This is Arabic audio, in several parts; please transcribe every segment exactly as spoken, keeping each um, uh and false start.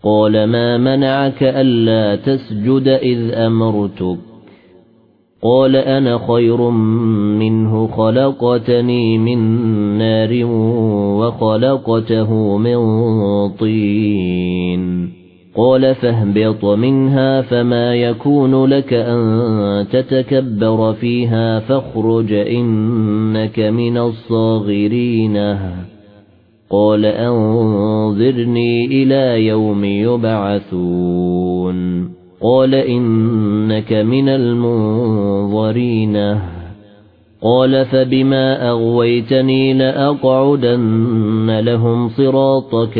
قال ما منعك ألا تسجد إذ أمرتك قال أنا خير منه خلقتني من نار وخلقته من طين قال فاهبط منها فما يكون لك أن تتكبر فيها فاخرج إنك من الصاغرين قال أنظرني إلى يوم يبعثون قال إنك من المنظرين قال فبما أغويتني لأقعدن لهم صراطك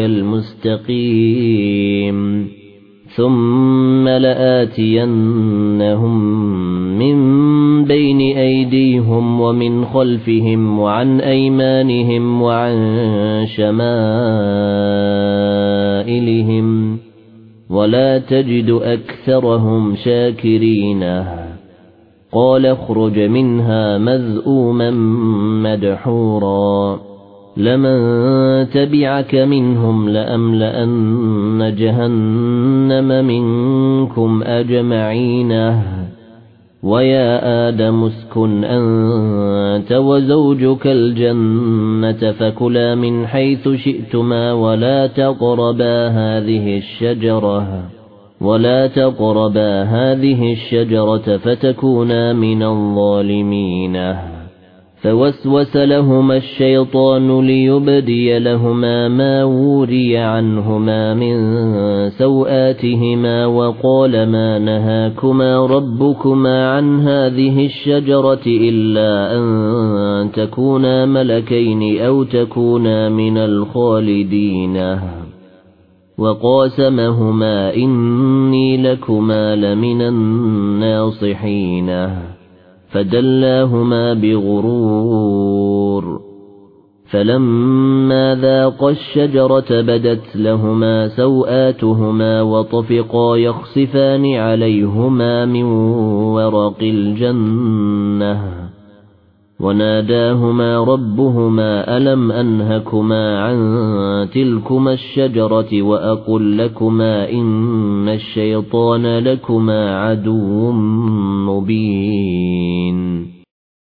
المستقيم ثم لآتينهم من بين أيديهم ومن خلفهم وعن أيمانهم وعن شمائلهم ولا تجد أكثرهم شاكرين قال اخرج منها مذءوما مدحورا لمن تبعك منهم لأملأن جهنم منكم أجمعين ويا آدم اسكن أنت وزوجك الجنة فكلا من حيث شئتما ولا تقربا هذه الشجرة ولا تقربا هذه الشجرة فتكونا من الظالمين فوسوس لهما الشيطان ليبدي لهما ما وري عنهما من سوآتهما وقال ما نهاكما ربكما عن هذه الشجرة إلا أن تكونا ملكين أو تكونا من الخالدين وقاسمهما إني لكما لمن الناصحين فدلاهما بغرور فلما ذاقا الشجرة بدت لهما سوآتهما وطفقا يخصفان عليهما من ورق الجنة وناداهما ربهما ألم أنهكما عن تلكما الشجرة وأقل لكما إن الشيطان لكما عدو مبين